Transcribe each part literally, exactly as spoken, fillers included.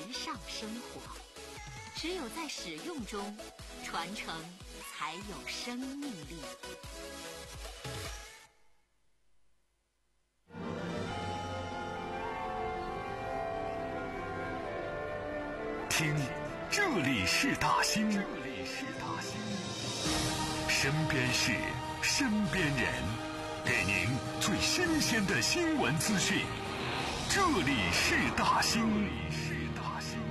时尚生活。只有在使用中，传承才有生命力。 听，这里是大兴，这里是大兴，身边事，身边人，给您最新鲜的新闻资讯。这里是大兴，这里是大兴。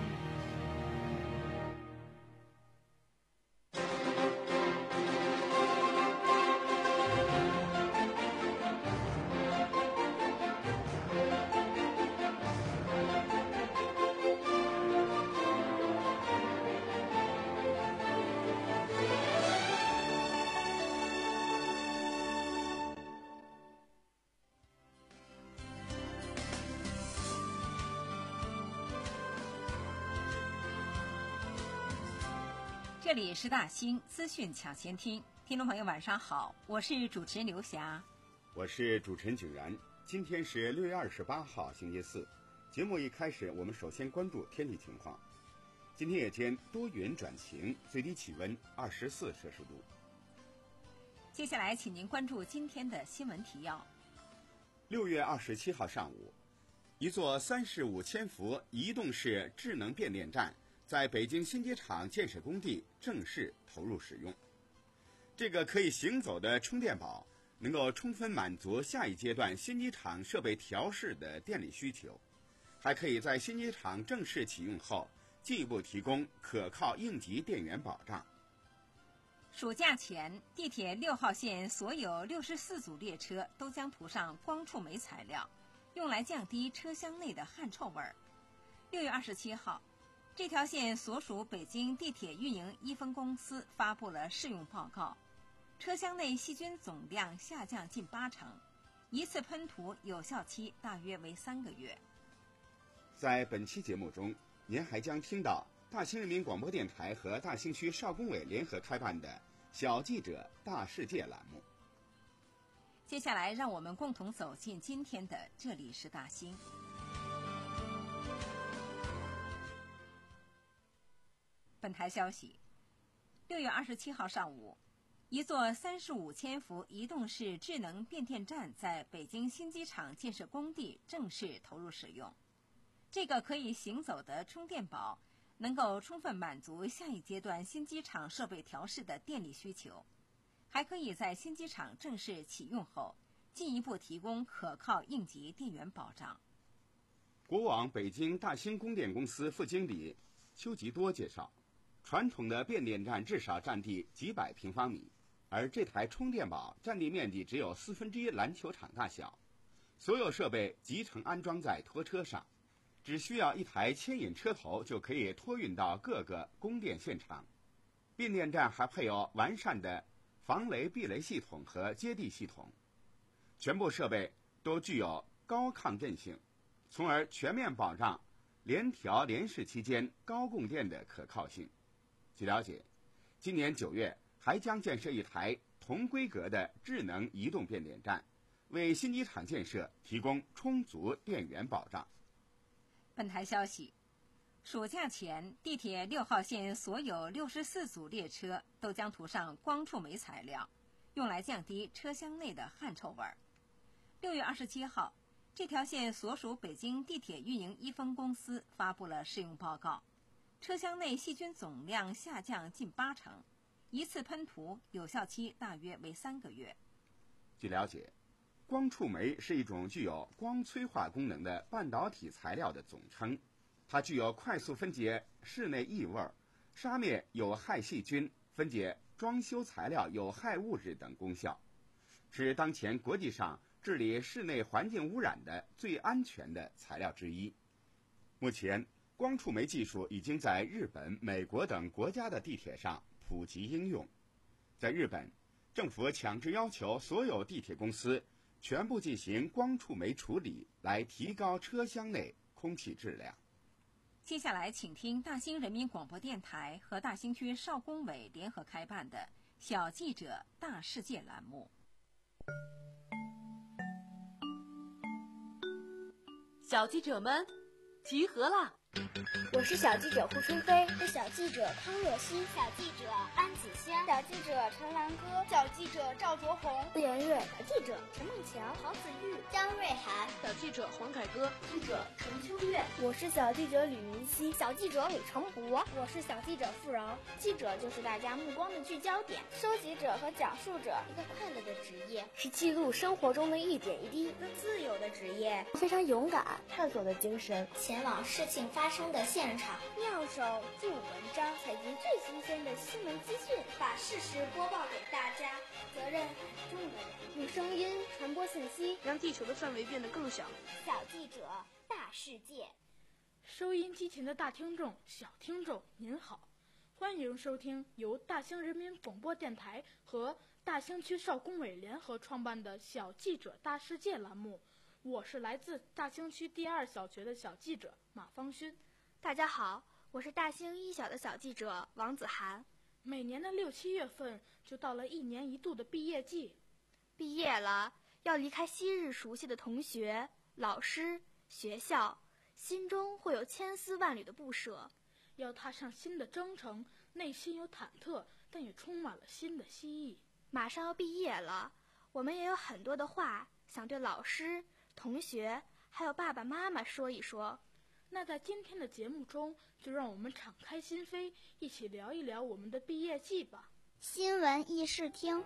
这里是大兴资讯抢先听，听众朋友晚上好，我是主持人刘霞， 我是主持人景然。今天是六月二十八号，星期四。节目一开始，我们首先关注天气情况。今天夜间多云转晴，最低气温二十四摄氏度。 接下来，请您关注今天的新闻提要。 六月二十七号上午，一座三十五千伏移动式智能变电站在北京新机场建设工地正式投入使用。这个可以行走的充电宝能够充分满足下一阶段新机场设备调试的电力需求，还可以在新机场正式启用后进一步提供可靠应急电源保障。 暑假前，地铁六号线所有六十四组列车都将涂上光触媒材料，用来降低车厢内的汗臭味儿。六月二十七号，这条线所属北京地铁运营一分公司发布了试用报告，车厢内细菌总量下降近八成，一次喷涂有效期大约为三个月。 在本期节目中，您还将听到大兴人民广播电台和大兴区少工委联合开办的小记者大世界栏目。 接下来让我们共同走进今天的这里是大兴。本台消息，六月二十七号上午，一座三十五千伏移动式智能变电站在北京新机场建设工地正式投入使用。这个可以行走的充电宝能够充分满足下一阶段新机场设备调试的电力需求，还可以在新机场正式启用后进一步提供可靠应急电源保障。 国网北京大兴供电公司副经理邱吉多介绍，传统的变电站至少占地几百平方米，而这台充电宝占地面积只有四分之一篮球场大小，所有设备集成安装在拖车上，只需要一台牵引车头就可以托运到各个供电现场。变电站还配有完善的防雷避雷系统和接地系统，全部设备都具有高抗震性，从而全面保障联调联试期间高供电的可靠性。据了解，今年九月还将建设一台同规格的智能移动变电站，为新机场建设提供充足电源保障。 本台消息，暑假前，地铁六号线所有六十四组列车都将涂上光触媒材料，用来降低车厢内的汗臭味儿。六月二十七号，这条线所属北京地铁运营一分公司发布了试用报告，车厢内细菌总量下降近八成，一次喷涂有效期大约为三个月。 据了解，光触媒是一种具有光催化功能的半导体材料的总称，它具有快速分解室内异味、杀灭有害细菌、分解装修材料有害物质等功效，是当前国际上治理室内环境污染的最安全的材料之一。目前，光触媒技术已经在日本、美国等国家的地铁上普及应用。在日本，政府强制要求所有地铁公司全部进行光触媒处理，来提高车厢内空气质量。 接下来请听大兴人民广播电台和大兴区少工委联合开办的小记者大世界栏目。 小记者们集合啦！ 我是小记者胡春飞，是小记者康若曦， 小记者安子香， 小记者陈兰歌， 小记者赵卓红， 顾妍月， 小记者陈梦强， 曹子玉， 张瑞涵， 小记者黄凯歌， 记者程秋月。 我是小记者吕明熙， 小记者李成博， 我是小记者付柔。 记者就是大家目光的聚焦点， 收集者和讲述者， 一个快乐的职业， 是记录生活中的一点一滴， 一个自由的职业， 非常勇敢，探索的精神， 前往事情发生的现场， 妙手著文章，采集最新鲜的新闻资讯， 把事实播报给大家。 责任很重的人， 用声音传播信息， 让地球的范围变得更小。 小记者大世界， 收音机前的大听众、小听众您好，欢迎收听由大兴人民广播电台和大兴区少工委联合创办的小记者大世界栏目。我是来自大兴区第二小学的小记者马芳勋。 大家好，我是大兴一小的小记者王子涵。 每年的六七月份就到了一年一度的毕业季， 毕业了，要离开昔日熟悉的同学、老师、学校，心中会有千丝万缕的不舍。 要踏上新的征程，内心有忐忑，但也充满了新的希冀。 马上要毕业了，我们也有很多的话想对老师、同学还有爸爸妈妈说一说。 那在今天的节目中，就让我们敞开心扉，一起聊一聊我们的毕业季吧。 新闻议事厅，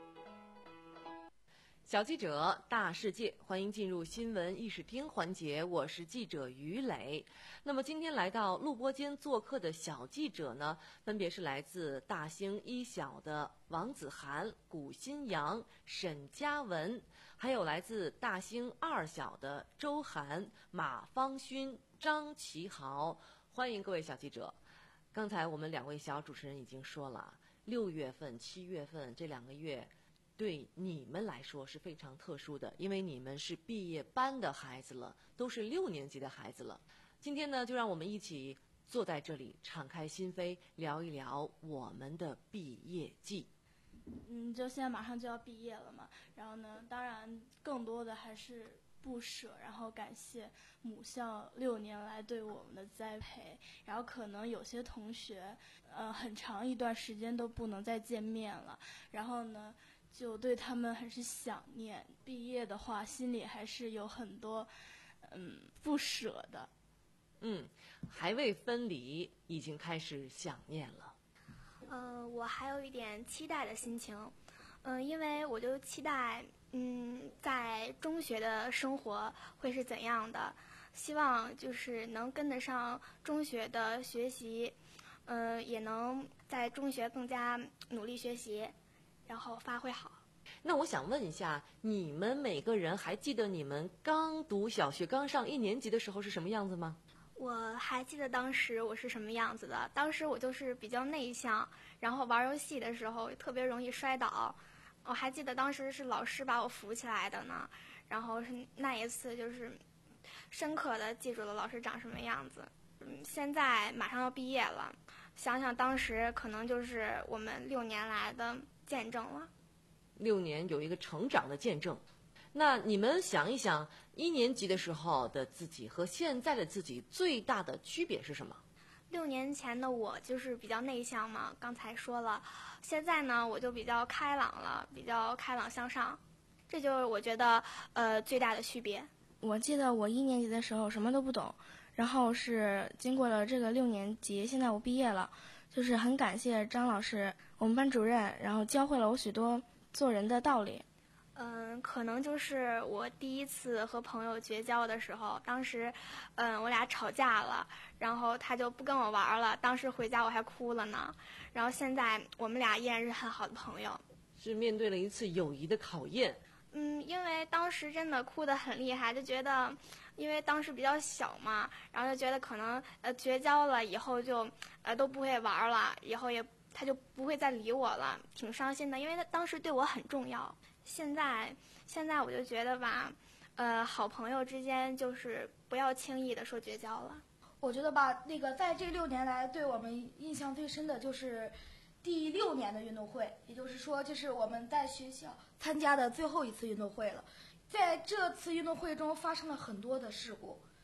小记者大世界，欢迎进入新闻议事厅环节，我是记者于磊。那么今天来到录播间做客的小记者呢，分别是来自大兴一小的王子涵、古新阳、沈嘉文，还有来自大兴二小的周涵、马芳勋、张其豪。欢迎各位小记者。刚才我们两位小主持人已经说了，六月份、七月份这两个月对你们来说是非常特殊的，因为你们是毕业班的孩子了，都是六年级的孩子了。今天呢，就让我们一起坐在这里，敞开心扉，聊一聊我们的毕业季。 嗯，就现在马上就要毕业了嘛，然后呢，当然更多的还是不舍，然后感谢母校六年来对我们的栽培，然后可能有些同学，呃，很长一段时间都不能再见面了，然后呢，就对他们很是想念。毕业的话，心里还是有很多，嗯，不舍的。 嗯，还未分离，已经开始想念了。 呃，我还有一点期待的心情，嗯、呃，因为我就期待。嗯，在中学的生活会是怎样的？希望就是能跟得上中学的学习，呃，也能在中学更加努力学习，然后发挥好。 那我想问一下，你们每个人还记得你们刚读小学、刚上一年级的时候是什么样子吗？ 我还记得当时我是什么样子的。当时我就是比较内向，然后玩游戏的时候特别容易摔倒。我还记得当时是老师把我扶起来的呢，然后是那一次就是深刻的记住了老师长什么样子。嗯，现在马上要毕业了，想想当时可能就是我们六年来的见证了。 六年有一个成长的见证。那你们想一想，一年级的时候的自己和现在的自己最大的区别是什么？ 六年前的我就是比较内向嘛，刚才说了。现在呢，我就比较开朗了，比较开朗向上，这就是我觉得呃最大的区别。 我记得我一年级的时候什么都不懂，然后是经过了这个六年级，现在我毕业了，就是很感谢张老师，我们班主任，然后教会了我许多做人的道理。 嗯，可能就是我第一次和朋友绝交的时候，当时，嗯，我俩吵架了，然后他就不跟我玩了，当时回家我还哭了呢。然后现在我们俩依然是很好的朋友。 是面对了一次友谊的考验。 嗯，因为当时真的哭得很厉害，就觉得，因为当时比较小嘛，然后就觉得可能呃绝交了以后就呃都不会玩了，以后也他就不会再理我了，挺伤心的，因为他当时对我很重要。现在，现在我就觉得吧，呃，好朋友之间就是不要轻易的说绝交了。 我觉得吧，那个在这六年来，对我们印象最深的就是第六年的运动会，也就是说，这是我们在学校参加的最后一次运动会了。在这次运动会中发生了很多的事故，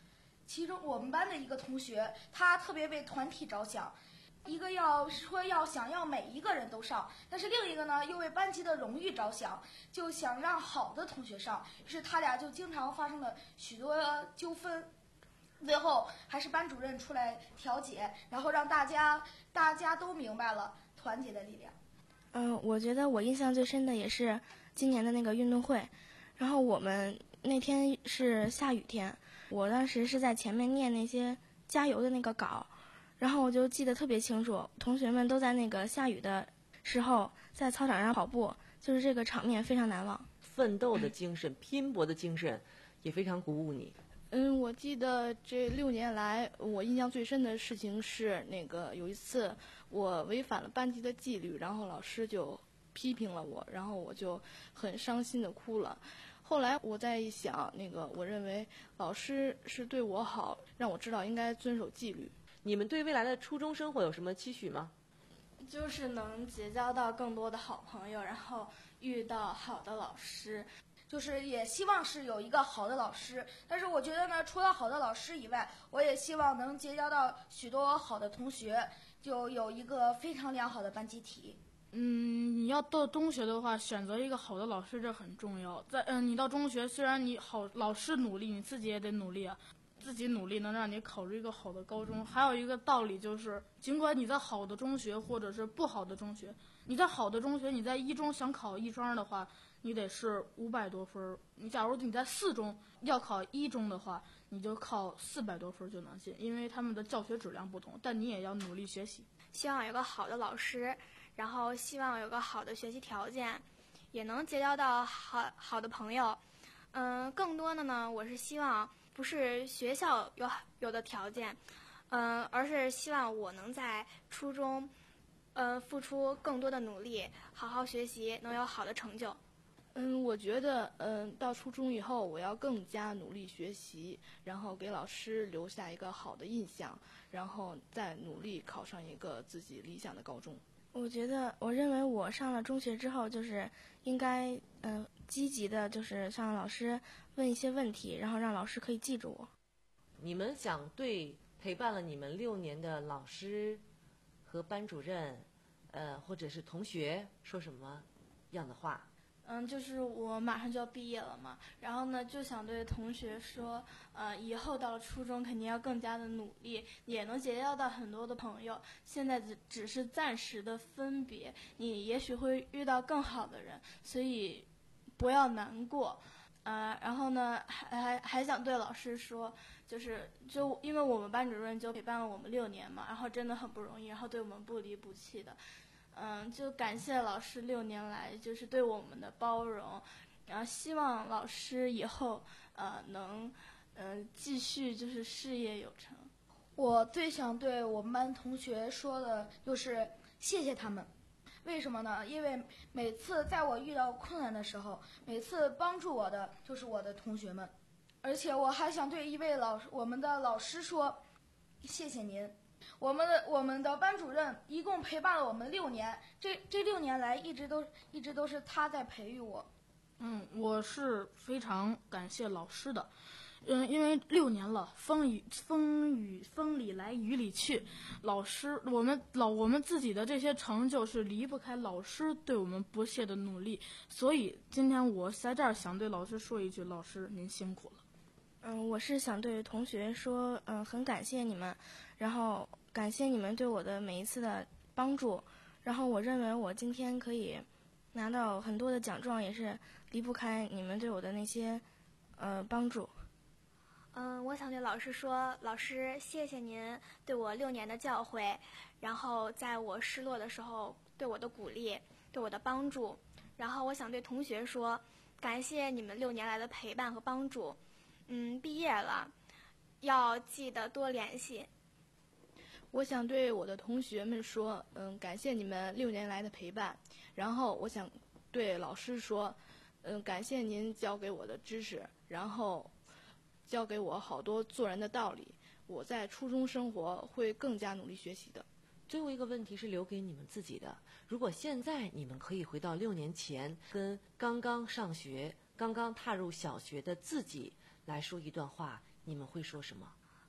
其中我们班的一个同学，他特别为团体着想，一个要说要想要每一个人都上，但是另一个呢又为班级的荣誉着想，就想让好的同学上，于是他俩就经常发生了许多纠纷。最后还是班主任出来调解，然后让大家大家都明白了团结的力量。 嗯，我觉得我印象最深的也是今年的那个运动会，然后我们那天是下雨天，我当时是在前面念那些加油的那个稿，然后我就记得特别清楚，同学们都在那个下雨的时候在操场上跑步，就是这个场面非常难忘。 奋斗的精神、拼搏的精神也非常鼓舞你。 嗯，我记得这六年来，我印象最深的事情是那个有一次我违反了班级的纪律，然后老师就批评了我，然后我就很伤心的哭了。后来我再一想，那个我认为老师是对我好，让我知道应该遵守纪律。 你们对未来的初中生活有什么期许吗？ 就是能结交到更多的好朋友，然后遇到好的老师。 就是也希望是有一个好的老师，但是我觉得呢，除了好的老师以外，我也希望能结交到许多好的同学，就有一个非常良好的班集体。 嗯，你要到中学的话，选择一个好的老师这很重要。在嗯，你到中学，虽然你好老师努力，你自己也得努力啊。自己努力能让你考入一个好的高中。还有一个道理就是，尽管你在好的中学或者是不好的中学，你在好的中学，你在一中想考一专的话，你得是五百多分。你假如你在四中要考一中的话，你就靠四百多分就能进，因为他们的教学质量不同，但你也要努力学习。 希望有个好的老师，然后希望有个好的学习条件，也能结交到好好的朋友。嗯，更多的呢，我是希望不是学校有有的条件，嗯，而是希望我能在初中，呃，付出更多的努力，好好学习，能有好的成就。 嗯，我觉得，嗯，到初中以后，我要更加努力学习，然后给老师留下一个好的印象，然后再努力考上一个自己理想的高中。 我觉得，我认为我上了中学之后，就是应该，嗯、呃，积极的，就是向老师问一些问题，然后让老师可以记住我。 你们想对陪伴了你们六年的老师和班主任，呃，或者是同学说什么样的话？ 嗯，就是我马上就要毕业了嘛，然后呢，就想对同学说，呃，以后到了初中肯定要更加的努力，也能结交到很多的朋友。现在只只是暂时的分别，你也许会遇到更好的人，所以不要难过。呃，然后呢，还还还想对老师说，就是就因为我们班主任就陪伴了我们六年嘛，然后真的很不容易，然后对我们不离不弃的。嗯，就感谢老师六年来就是对我们的包容，然后希望老师以后呃能呃继续就是事业有成。 我最想对我们班同学说的就是谢谢他们。为什么呢？因为每次在我遇到困难的时候，每次帮助我的就是我的同学们。而且我还想对一位老师我们的老师说，谢谢您。我们的我们的班主任一共陪伴了我们六年，这这六年来一直都一直都是他在培育我。 嗯，我是非常感谢老师的，嗯，因为六年了，风雨风雨风里来雨里去，老师我们老我们自己的这些成就是离不开老师对我们不懈的努力，所以今天我在这儿想对老师说一句，老师您辛苦了。 嗯，我是想对同学说，嗯，很感谢你们，然后感谢你们对我的每一次的帮助，然后我认为我今天可以拿到很多的奖状，也是离不开你们对我的那些呃帮助。 嗯，我想对老师说，老师谢谢您对我六年的教诲，然后在我失落的时候对我的鼓励，对我的帮助。然后我想对同学说，感谢你们六年来的陪伴和帮助。嗯，毕业了，要记得多联系。 我想对我的同学们说，嗯，感谢你们六年来的陪伴。然后我想对老师说，嗯，感谢您教给我的知识，然后教给我好多做人的道理。我在初中生活会更加努力学习的。 最后一个问题是留给你们自己的，如果现在你们可以回到六年前，跟刚刚上学、刚刚踏入小学的自己来说一段话，你们会说什么？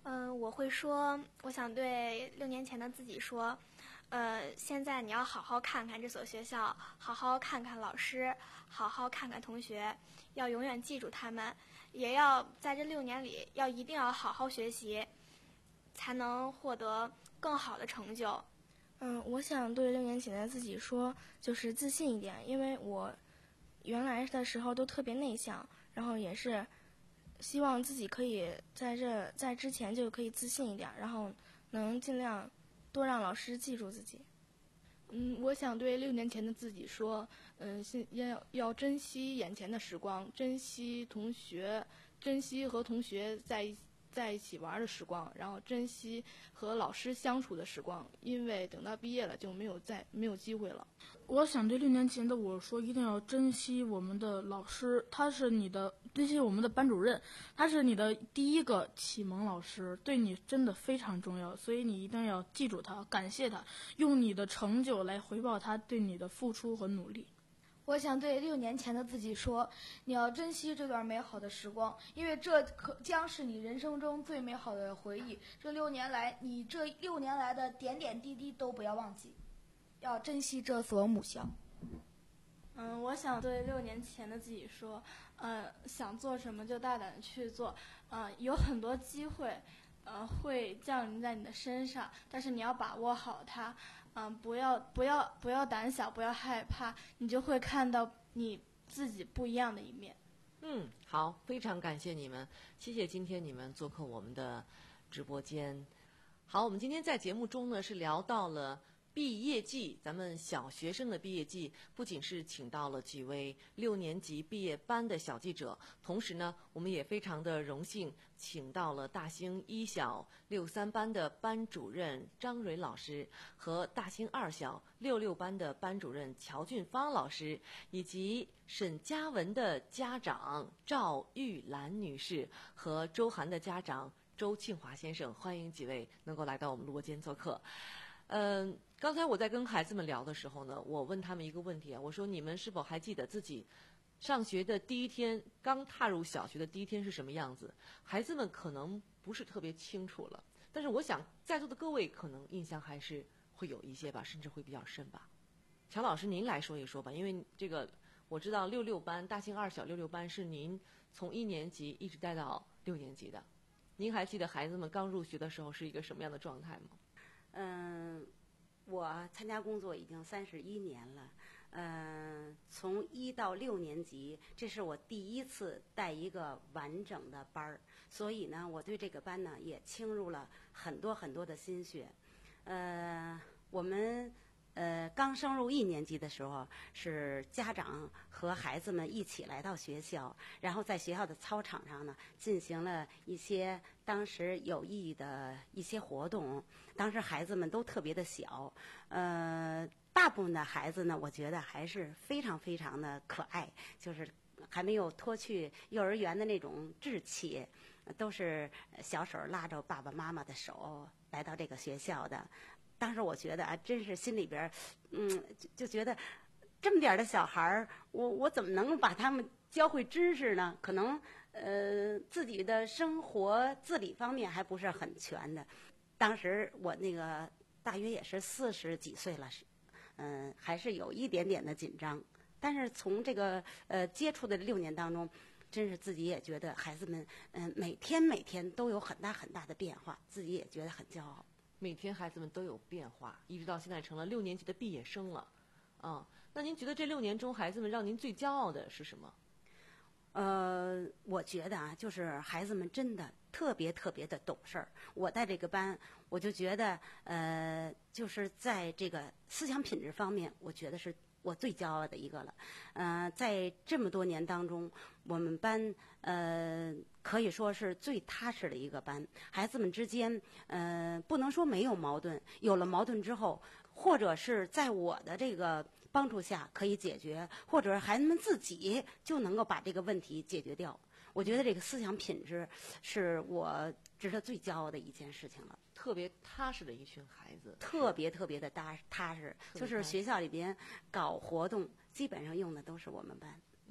嗯、呃，我会说，我想对六年前的自己说，呃，现在你要好好看看这所学校，好好看看老师，好好看看同学，要永远记住他们，也要在这六年里要一定要好好学习，才能获得更好的成就。 嗯，我想对六年前的自己说，就是自信一点，因为我原来的时候都特别内向，然后也是希望自己可以在这在之前就可以自信一点，然后能尽量多让老师记住自己。 嗯，我想对六年前的自己说，嗯，现要要珍惜眼前的时光，珍惜同学，珍惜和同学在一起。在一起玩的时光，然后珍惜和老师相处的时光，因为等到毕业了就没有再没有机会了。 我想对六年前的我说，一定要珍惜我们的老师，他是你的，珍惜我们的班主任，他是你的第一个启蒙老师，对你真的非常重要，所以你一定要记住他，感谢他，用你的成就来回报他对你的付出和努力。 我想对六年前的自己说，你要珍惜这段美好的时光，因为这可将是你人生中最美好的回忆。这六年来，你这六年来的点点滴滴都不要忘记，要珍惜这所母校。 嗯，我想对六年前的自己说，呃，想做什么就大胆的去做，呃，有很多机会，呃，会降临在你的身上，但是你要把握好它。嗯，不要不要不要胆小，不要害怕，你就会看到你自己不一样的一面。 嗯，好，非常感谢你们，谢谢今天你们做客我们的直播间。好，我们今天在节目中呢是聊到了毕业季，咱们小学生的毕业季，不仅是请到了几位六年级毕业班的小记者，同时呢，我们也非常的荣幸请到了大兴一小六三班的班主任张蕊老师和大兴二小六六班的班主任乔俊芳老师，以及沈嘉文的家长赵玉兰女士和周涵的家长周庆华先生，欢迎几位能够来到我们录播间做客。嗯，刚才我在跟孩子们聊的时候呢，我问他们一个问题啊，我说你们是否还记得自己上学的第一天，刚踏入小学的第一天是什么样子？孩子们可能不是特别清楚了，但是我想在座的各位可能印象还是会有一些吧，甚至会比较深吧。乔老师您来说一说吧，因为这个我知道六六班大兴二小六六班是您从一年级一直带到六年级的，您还记得孩子们刚入学的时候是一个什么样的状态吗？ 嗯，我参加工作已经三十一年了，嗯，从一到六年级，这是我第一次带一个完整的班儿，所以呢，我对这个班呢也倾入了很多很多的心血。呃，我们呃刚升入一年级的时候，是家长和孩子们一起来到学校，然后在学校的操场上呢进行了一些当时有意义的一些活动。当时孩子们都特别的小，呃，大部分的孩子呢，我觉得还是非常非常的可爱，就是还没有脱去幼儿园的那种稚气，都是小手拉着爸爸妈妈的手来到这个学校的。当时我觉得啊，真是心里边，嗯，就就觉得这么点的小孩儿，我我怎么能够把他们教会知识呢？可能呃自己的生活自理方面还不是很全的。当时我那个大约也是四十几岁了，嗯、呃，还是有一点点的紧张。但是从这个呃接触的六年当中，真是自己也觉得孩子们嗯、呃、每天每天都有很大很大的变化，自己也觉得很骄傲。 每天孩子们都有变化，一直到现在成了六年级的毕业生了，啊，那您觉得这六年中孩子们让您最骄傲的是什么？ 呃，我觉得啊，就是孩子们真的特别特别的懂事儿。我带这个班，我就觉得，呃，就是在这个思想品质方面，我觉得是我最骄傲的一个了。呃，在这么多年当中，我们班呃可以说是最踏实的一个班。孩子们之间，呃，不能说没有矛盾，有了矛盾之后，或者是在我的这个帮助下可以解决，或者是孩子们自己就能够把这个问题解决掉。我觉得这个思想品质是我值得最骄傲的一件事情了。 特别踏实的一群孩子， 特别特别的踏踏实，就是学校里边搞活动，基本上用的都是我们班。 嗯，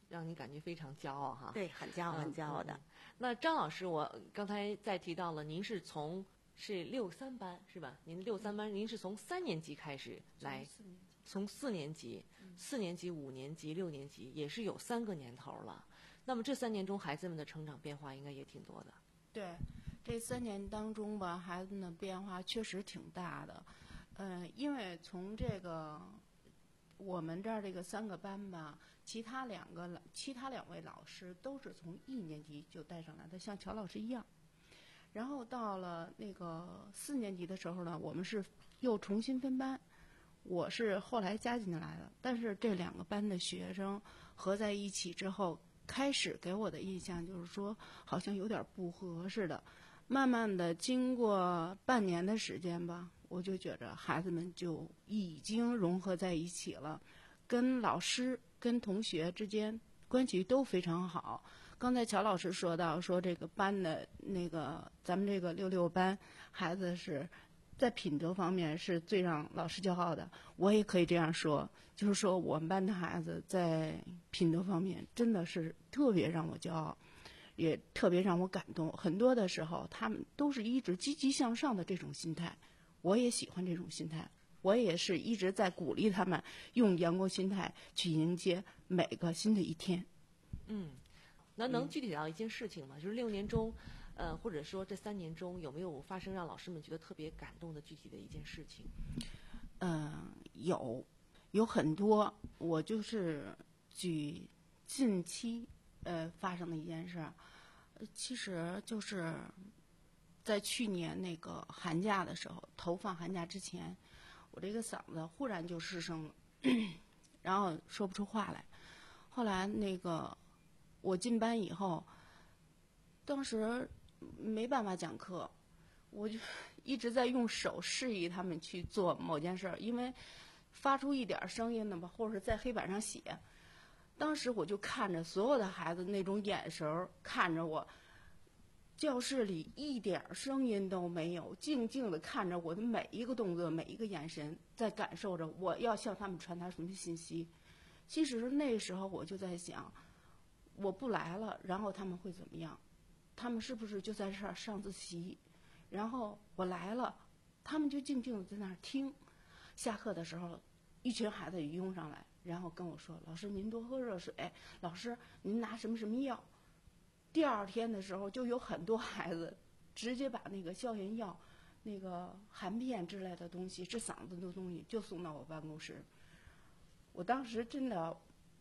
让你感觉非常骄傲哈。 对，很骄傲，很骄傲的。 嗯嗯、那张老师，我刚才再提到了，您是从是六三班是吧？您六三班，您是从三年级开始来，从四年级、四年级、五年级、六年级，也是有三个年头了。那么这三年中，孩子们的成长变化应该也挺多的。 对，这三年当中吧，孩子们的变化确实挺大的。嗯、呃，因为从这个我们这儿这个三个班吧，其他两个老，其他两位老师都是从一年级就带上来的，像乔老师一样。然后到了那个四年级的时候呢，我们是又重新分班，我是后来加进来的。但是这两个班的学生合在一起之后，开始给我的印象就是说，好像有点不合似的。慢慢的，经过半年的时间吧，我就觉着孩子们就已经融合在一起了，跟老师、跟同学之间关系都非常好。刚才乔老师说到，说这个班的那个咱们这个六六班孩子是在品德方面是最让老师骄傲的。我也可以这样说，就是说我们班的孩子在品德方面真的是特别让我骄傲，也特别让我感动。很多的时候他们都是一直积极向上的这种心态，我也喜欢这种心态，我也是一直在鼓励他们用阳光心态去迎接每个新的一天。 嗯，那能具体到一件事情吗？嗯、就是六年中，呃，或者说这三年中有没有发生让老师们觉得特别感动的具体的一件事情？ 嗯、呃，有，有很多。我就是举近期呃发生的一件事，其实就是在去年那个寒假的时候，头放寒假之前，我这个嗓子忽然就失声了，然后说不出话来。后来那个我进班以后，当时没办法讲课，我就一直在用手示意他们去做某件事儿，因为发出一点声音的吧，或者是在黑板上写。当时我就看着所有的孩子那种眼神看着我，教室里一点声音都没有，静静地看着我的每一个动作，每一个眼神，在感受着我要向他们传达什么信息。其实那时候我就在想，我不来了，然后他们会怎么样？他们是不是就在这儿上自习？然后我来了，他们就静静地在那儿听。下课的时候，一群孩子也拥上来，然后跟我说：“老师，您多喝热水。老师，您拿什么什么药。”第二天的时候，就有很多孩子直接把那个消炎药、那个含片之类的东西、治嗓子的东西，就送到我办公室。我当时真的，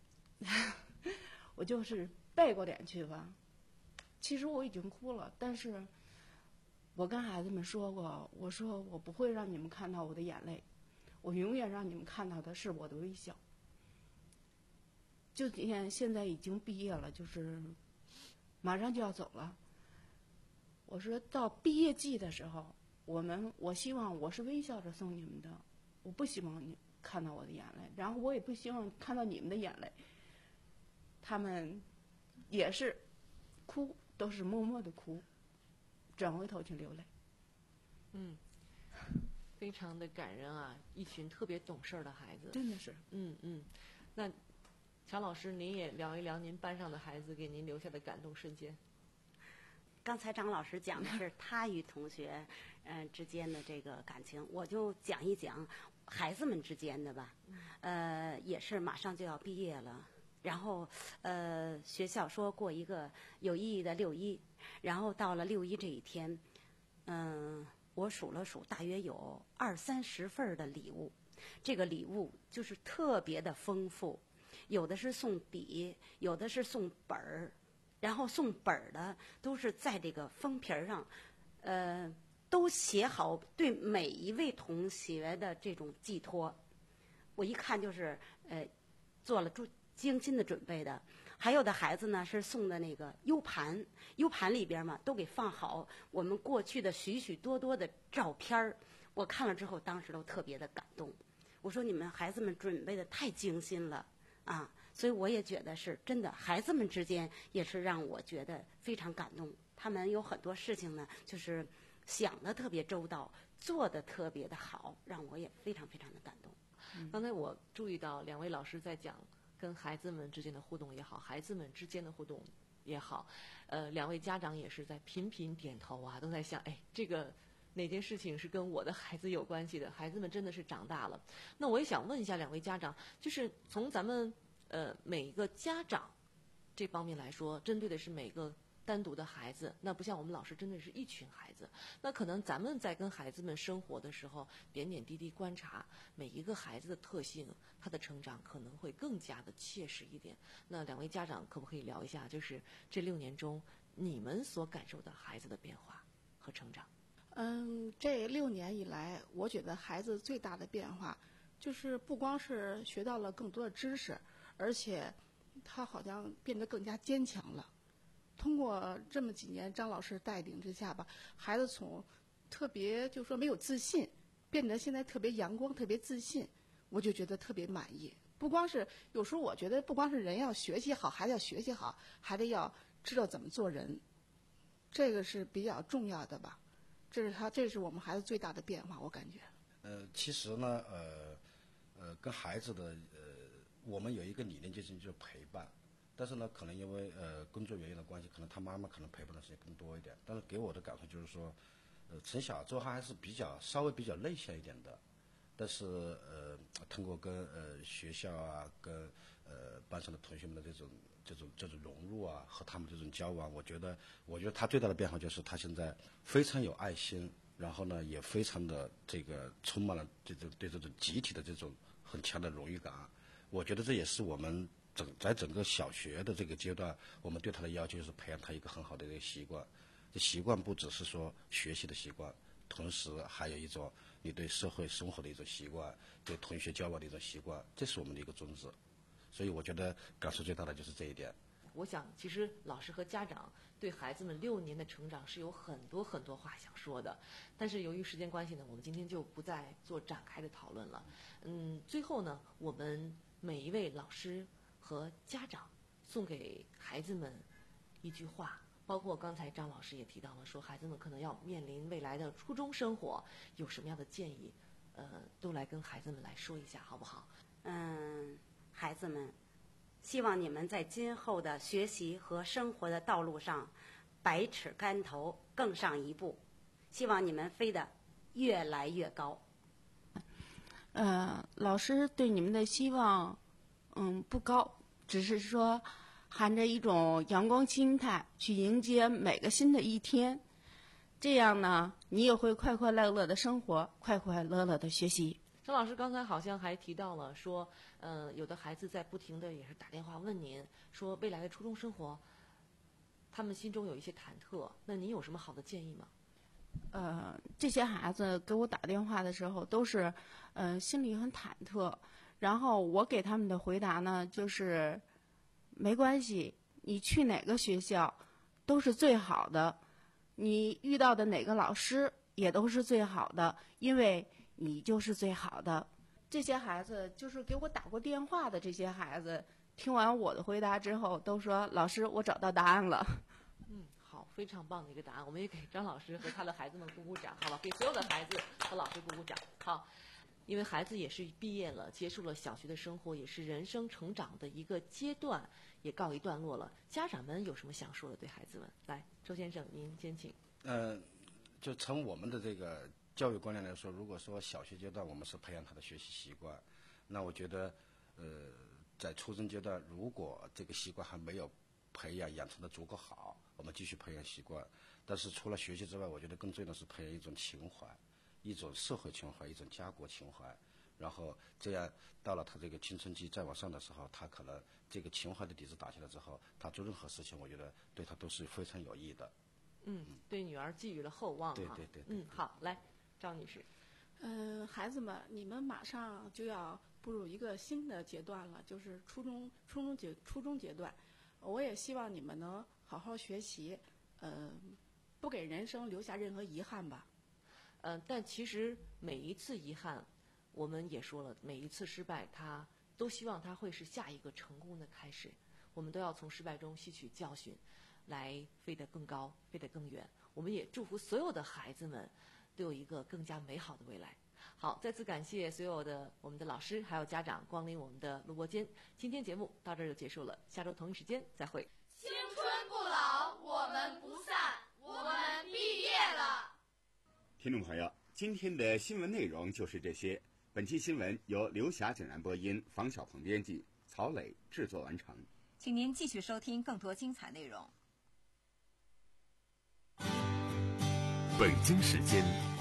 我就是背过脸去吧。其实我已经哭了，但是我跟孩子们说过，我说我不会让你们看到我的眼泪，我永远让你们看到的是我的微笑。就现现在已经毕业了，就是马上就要走了。我说到毕业季的时候，我们我希望我是微笑着送你们的，我不希望你看到我的眼泪，然后我也不希望看到你们的眼泪。他们也是哭，都是默默的哭，转回头去流泪。 嗯，非常的感人啊！一群特别懂事的孩子， 真的是。 嗯嗯，那乔老师，您也聊一聊您班上的孩子给您留下的感动瞬间。 刚才张老师讲的是他与同学嗯、呃、之间的这个感情，我就讲一讲孩子们之间的吧。呃，也是马上就要毕业了，然后呃学校说过一个有意义的六一，然后到了六一这一天，嗯、呃，我数了数，大约有二三十份的礼物，这个礼物就是特别的丰富，有的是送笔，有的是送本儿。然后送本儿的都是在这个封皮儿上，呃，都写好对每一位同学的这种寄托。我一看就是呃，做了精心的准备的。还有的孩子呢是送的那个 U 盘 ，U 盘里边嘛都给放好我们过去的许许多多的照片儿。我看了之后，当时都特别的感动。我说你们孩子们准备的太精心了啊！所以我也觉得是真的，孩子们之间也是让我觉得非常感动。他们有很多事情呢，就是想的特别周到，做的特别的好，让我也非常非常的感动。 嗯、刚才我注意到两位老师在讲跟孩子们之间的互动也好，孩子们之间的互动也好，呃，两位家长也是在频频点头啊，都在想，哎，这个哪件事情是跟我的孩子有关系的？孩子们真的是长大了。那我也想问一下两位家长，就是从咱们呃每一个家长这方面来说，针对的是每个单独的孩子，那不像我们老师针对是一群孩子。那可能咱们在跟孩子们生活的时候，点点滴滴观察每一个孩子的特性，他的成长可能会更加的切实一点。那两位家长可不可以聊一下，就是这六年中你们所感受到孩子的变化和成长？ 嗯，这六年以来，我觉得孩子最大的变化，就是不光是学到了更多的知识，而且他好像变得更加坚强了。通过这么几年张老师带领之下吧，孩子从特别就说没有自信，变得现在特别阳光、特别自信，我就觉得特别满意。不光是有时候我觉得不光是人要学习好，孩子要学习好，孩子要知道怎么做人，这个是比较重要的吧。这是他，这是我们孩子最大的变化，我感觉。 呃，其实呢，呃，呃，跟孩子的呃，我们有一个理念就是就是陪伴。但是呢，可能因为呃工作原因的关系，可能他妈妈可能陪伴的时间更多一点。但是给我的感受就是说，呃，从小之后还是比较稍微比较内向一点的。但是呃，通过跟呃学校啊，跟呃班上的同学们的这种这种这种融入啊，和他们这种交往，我觉得我觉得他最大的变化就是他现在非常有爱心，然后呢也非常的这个充满了这种对这种集体的这种很强的荣誉感。我觉得这也是我们。整在整个小学的这个阶段，我们对他的要求就是培养他一个很好的一个习惯。这习惯不只是说学习的习惯，同时还有一种你对社会生活的一种习惯，对同学交往的一种习惯，这是我们的一个宗旨。所以我觉得感受最大的就是这一点。 我想，其实老师和家长对孩子们六年的成长是有很多很多话想说的，但是由于时间关系呢，我们今天就不再做展开的讨论了。嗯，最后呢，我们每一位老师和家长送给孩子们一句话，包括刚才张老师也提到了，说孩子们可能要面临未来的初中生活，有什么样的建议，呃，都来跟孩子们来说一下，好不好？ 嗯，孩子们，希望你们在今后的学习和生活的道路上，百尺竿头更上一步，希望你们飞得越来越高。 呃，老师对你们的希望，嗯，不高。只是说，含着一种阳光心态去迎接每个新的一天，这样呢，你也会快快乐乐的生活，快快乐乐的学习。 张老师刚才好像还提到了说，呃，有的孩子在不停的也是打电话问您，说未来的初中生活，他们心中有一些忐忑，那您有什么好的建议吗？ 呃，这些孩子给我打电话的时候，都是，呃，心里很忐忑。然后我给他们的回答呢，就是没关系，你去哪个学校都是最好的，你遇到的哪个老师也都是最好的，因为你就是最好的。这些孩子就是给我打过电话的这些孩子，听完我的回答之后，都说老师，我找到答案了。 嗯，好，非常棒的一个答案，我们也给张老师和他的孩子们鼓鼓掌，好吧？给所有的孩子和老师鼓鼓掌，好。因为孩子也是毕业了，结束了小学的生活，也是人生成长的一个阶段，也告一段落了。家长们有什么想说的？对孩子们，来，周先生，您先请。 呃，就从我们的这个教育观念来说，如果说小学阶段我们是培养他的学习习惯，那我觉得，呃，在初中阶段，如果这个习惯还没有培养养成的足够好，我们继续培养习惯。但是除了学习之外，我觉得更重要的是培养一种情怀。一种社会情怀，一种家国情怀，然后这样到了他这个青春期再往上的时候，他可能这个情怀的底子打下来之后，他做任何事情，我觉得对他都是非常有益的。 嗯，对女儿寄予了厚望。 对对 对, 对。 嗯，好，来，赵女士。 嗯、呃，孩子们，你们马上就要步入一个新的阶段了，就是初中初中阶初中阶段。我也希望你们能好好学习，呃，不给人生留下任何遗憾吧。 嗯、呃，但其实每一次遗憾，我们也说了，每一次失败，他都希望它会是下一个成功的开始。我们都要从失败中吸取教训，来飞得更高，飞得更远。我们也祝福所有的孩子们都有一个更加美好的未来。 好，再次感谢所有的我们的老师还有家长光临我们的录播间。今天节目到这儿就结束了，下周同一时间再会。 青春不老，我们不散，我们毕业了。 听众朋友，今天的新闻内容就是这些。本期新闻由刘霞简然播音，房小鹏编辑，曹磊制作完成。 请您继续收听更多精彩内容。 北京时间